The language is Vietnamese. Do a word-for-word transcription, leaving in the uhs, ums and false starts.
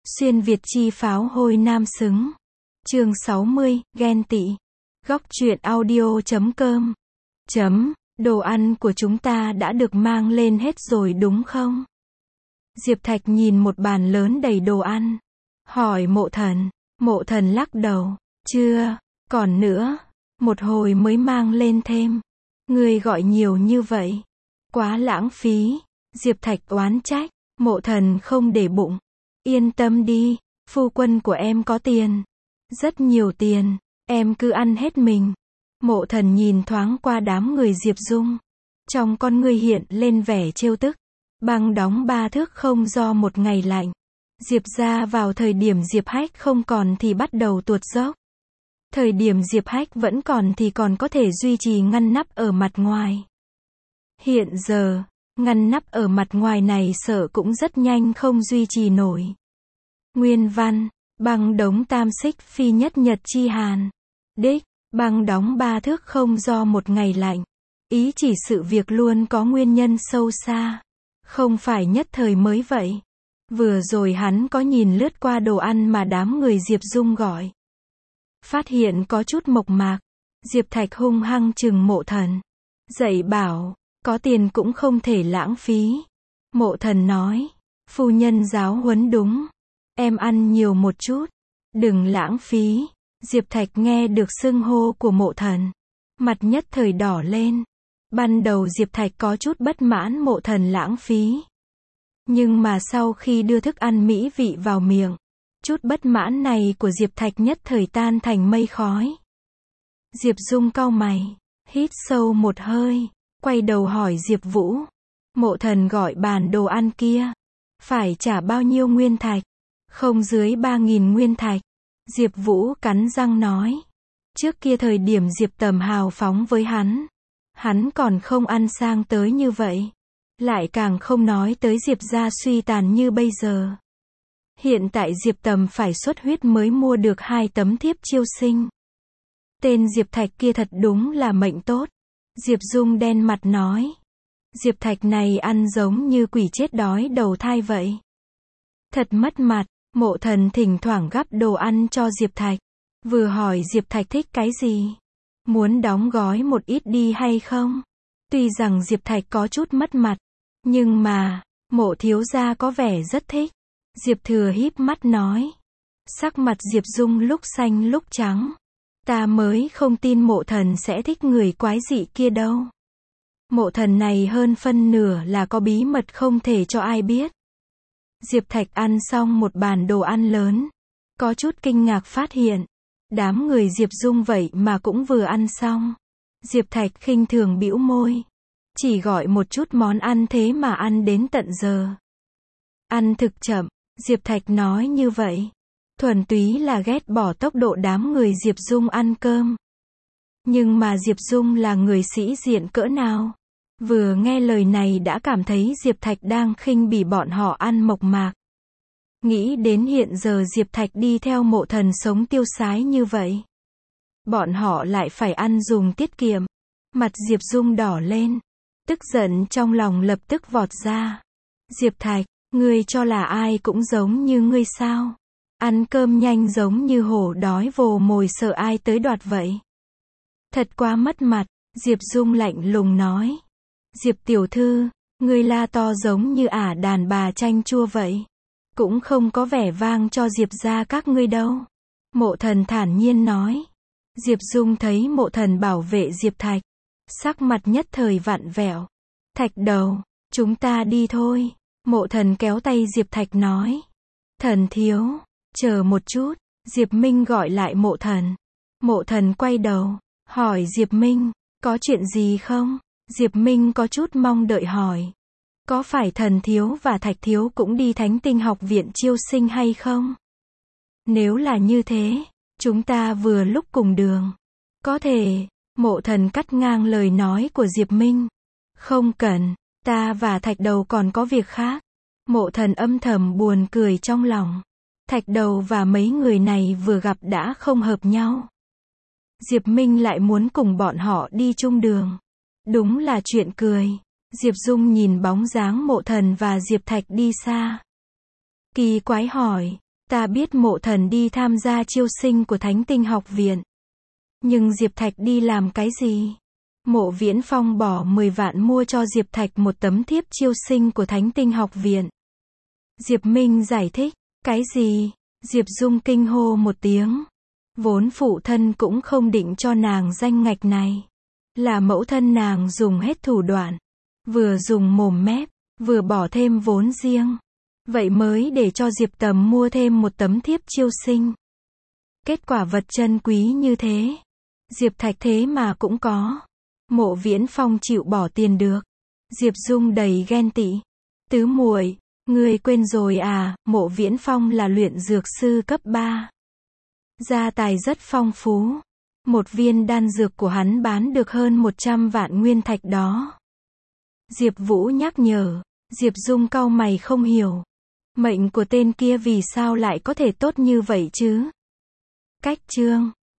Xuyên Việt chi pháo hôi nam xứng. Chương sáu mươi, ghen tị. Góc truyện audio chấm com. Chấm, đồ ăn của chúng ta đã được mang lên hết rồi đúng không? Diệp Thạch nhìn một bàn lớn đầy đồ ăn. Hỏi Mộ Thần. Mộ Thần lắc đầu. Chưa, còn nữa. Một hồi mới mang lên thêm. Ngươi gọi nhiều như vậy. Quá lãng phí. Diệp Thạch oán trách. Mộ Thần không để bụng. Yên tâm đi, phu quân của em có tiền. Rất nhiều tiền, em cứ ăn hết mình. Mộ Thần nhìn thoáng qua đám người Diệp Dung. Trong con ngươi hiện lên vẻ trêu tức. Băng đóng ba thước không do một ngày lạnh. Diệp ra vào thời điểm Diệp Hách không còn thì bắt đầu tuột dốc. Thời điểm Diệp Hách vẫn còn thì còn có thể duy trì ngăn nắp ở mặt ngoài. Hiện giờ, ngăn nắp ở mặt ngoài này sợ cũng rất nhanh không duy trì nổi. Nguyên văn, băng đóng tam xích phi nhất nhật chi hàn. Đích, băng đóng ba thước không do một ngày lạnh. Ý chỉ sự việc luôn có nguyên nhân sâu xa. Không phải nhất thời mới vậy. Vừa rồi hắn có nhìn lướt qua đồ ăn mà đám người Diệp Dung gọi. Phát hiện có chút mộc mạc. Diệp Thạch hung hăng trừng Mộ Thần. Dạy bảo, có tiền cũng không thể lãng phí. Mộ Thần nói, phu nhân giáo huấn đúng. Em ăn nhiều một chút. Đừng lãng phí. Diệp Thạch nghe được xưng hô của Mộ Thần. Mặt nhất thời đỏ lên. Ban đầu Diệp Thạch có chút bất mãn Mộ Thần lãng phí. Nhưng mà sau khi đưa thức ăn mỹ vị vào miệng, chút bất mãn này của Diệp Thạch nhất thời tan thành mây khói. Diệp Dung cau mày, hít sâu một hơi, quay đầu hỏi Diệp Vũ. Mộ Thần gọi bàn đồ ăn kia. Phải trả bao nhiêu nguyên thạch? Không dưới ba nghìn nguyên thạch. Diệp Vũ cắn răng nói. Trước kia thời điểm Diệp Tầm hào phóng với hắn. Hắn còn không ăn sang tới như vậy. Lại càng không nói tới Diệp gia suy tàn như bây giờ. Hiện tại Diệp Tầm phải xuất huyết mới mua được hai tấm thiếp chiêu sinh. Tên Diệp Thạch kia thật đúng là mệnh tốt. Diệp Dung đen mặt nói. Diệp Thạch này ăn giống như quỷ chết đói đầu thai vậy. Thật mất mặt. Mộ Thần thỉnh thoảng gắp đồ ăn cho Diệp Thạch. Vừa hỏi Diệp Thạch thích cái gì? Muốn đóng gói một ít đi hay không? Tuy rằng Diệp Thạch có chút mất mặt. Nhưng mà, Mộ thiếu gia có vẻ rất thích. Diệp Thừa híp mắt nói. Sắc mặt Diệp Dung lúc xanh lúc trắng. Ta mới không tin Mộ Thần sẽ thích người quái dị kia đâu. Mộ Thần này hơn phân nửa là có bí mật không thể cho ai biết. Diệp Thạch ăn xong một bàn đồ ăn lớn. Có chút kinh ngạc phát hiện. Đám người Diệp Dung vậy mà cũng vừa ăn xong. Diệp Thạch khinh thường bĩu môi. Chỉ gọi một chút món ăn thế mà ăn đến tận giờ. Ăn thực chậm. Diệp Thạch nói như vậy. Thuần túy là ghét bỏ tốc độ đám người Diệp Dung ăn cơm. Nhưng mà Diệp Dung là người sĩ diện cỡ nào? Vừa nghe lời này đã cảm thấy Diệp Thạch đang khinh bỉ bọn họ ăn mộc mạc. Nghĩ đến hiện giờ Diệp Thạch đi theo Mộ Thần sống tiêu sái như vậy. Bọn họ lại phải ăn dùng tiết kiệm. Mặt Diệp Dung đỏ lên. Tức giận trong lòng lập tức vọt ra. Diệp Thạch, ngươi cho là ai cũng giống như ngươi sao? Ăn cơm nhanh giống như hổ đói vồ mồi sợ ai tới đoạt vậy? Thật quá mất mặt. Diệp Dung lạnh lùng nói. Diệp tiểu thư, ngươi la to giống như ả đàn bà chanh chua vậy. Cũng không có vẻ vang cho Diệp gia các ngươi đâu. Mộ Thần thản nhiên nói. Diệp Dung thấy Mộ Thần bảo vệ Diệp Thạch. Sắc mặt nhất thời vặn vẹo. Thạch đầu, chúng ta đi thôi. Mộ Thần kéo tay Diệp Thạch nói. Thần thiếu, chờ một chút. Diệp Minh gọi lại Mộ Thần. Mộ Thần quay đầu, hỏi Diệp Minh, có chuyện gì không? Diệp Minh có chút mong đợi hỏi. Có phải Thần thiếu và Thạch thiếu cũng đi Thánh Tinh học viện chiêu sinh hay không? Nếu là như thế, chúng ta vừa lúc cùng đường. Có thể, Mộ Thần cắt ngang lời nói của Diệp Minh. Không cần, ta và Thạch đầu còn có việc khác. Mộ Thần âm thầm buồn cười trong lòng. Thạch đầu và mấy người này vừa gặp đã không hợp nhau. Diệp Minh lại muốn cùng bọn họ đi chung đường. Đúng là chuyện cười. Diệp Dung nhìn bóng dáng Mộ Thần và Diệp Thạch đi xa. Kỳ quái hỏi, Ta biết Mộ Thần đi tham gia chiêu sinh của Thánh Tinh Học Viện. Nhưng Diệp Thạch đi làm cái gì? Mộ Viễn Phong bỏ mười vạn mua cho Diệp Thạch một tấm thiếp chiêu sinh của Thánh Tinh Học Viện. Diệp Minh giải thích, cái gì? Diệp Dung kinh hô một tiếng. Vốn phụ thân cũng không định cho nàng danh ngạch này. Là mẫu thân nàng dùng hết thủ đoạn. Vừa dùng mồm mép, vừa bỏ thêm vốn riêng. Vậy mới để cho Diệp Tầm mua thêm một tấm thiếp chiêu sinh. Kết quả vật chân quý như thế. Diệp Thạch thế mà cũng có. Mộ Viễn Phong chịu bỏ tiền được. Diệp Dung đầy ghen tị. Tứ muội, ngươi quên rồi à, Mộ Viễn Phong là luyện dược sư cấp ba. Gia tài rất phong phú. Một viên đan dược của hắn bán được hơn một trăm vạn nguyên thạch đó. Diệp Vũ nhắc nhở. Diệp Dung cau mày không hiểu. Mệnh của tên kia vì sao lại có thể tốt như vậy chứ? Cách chương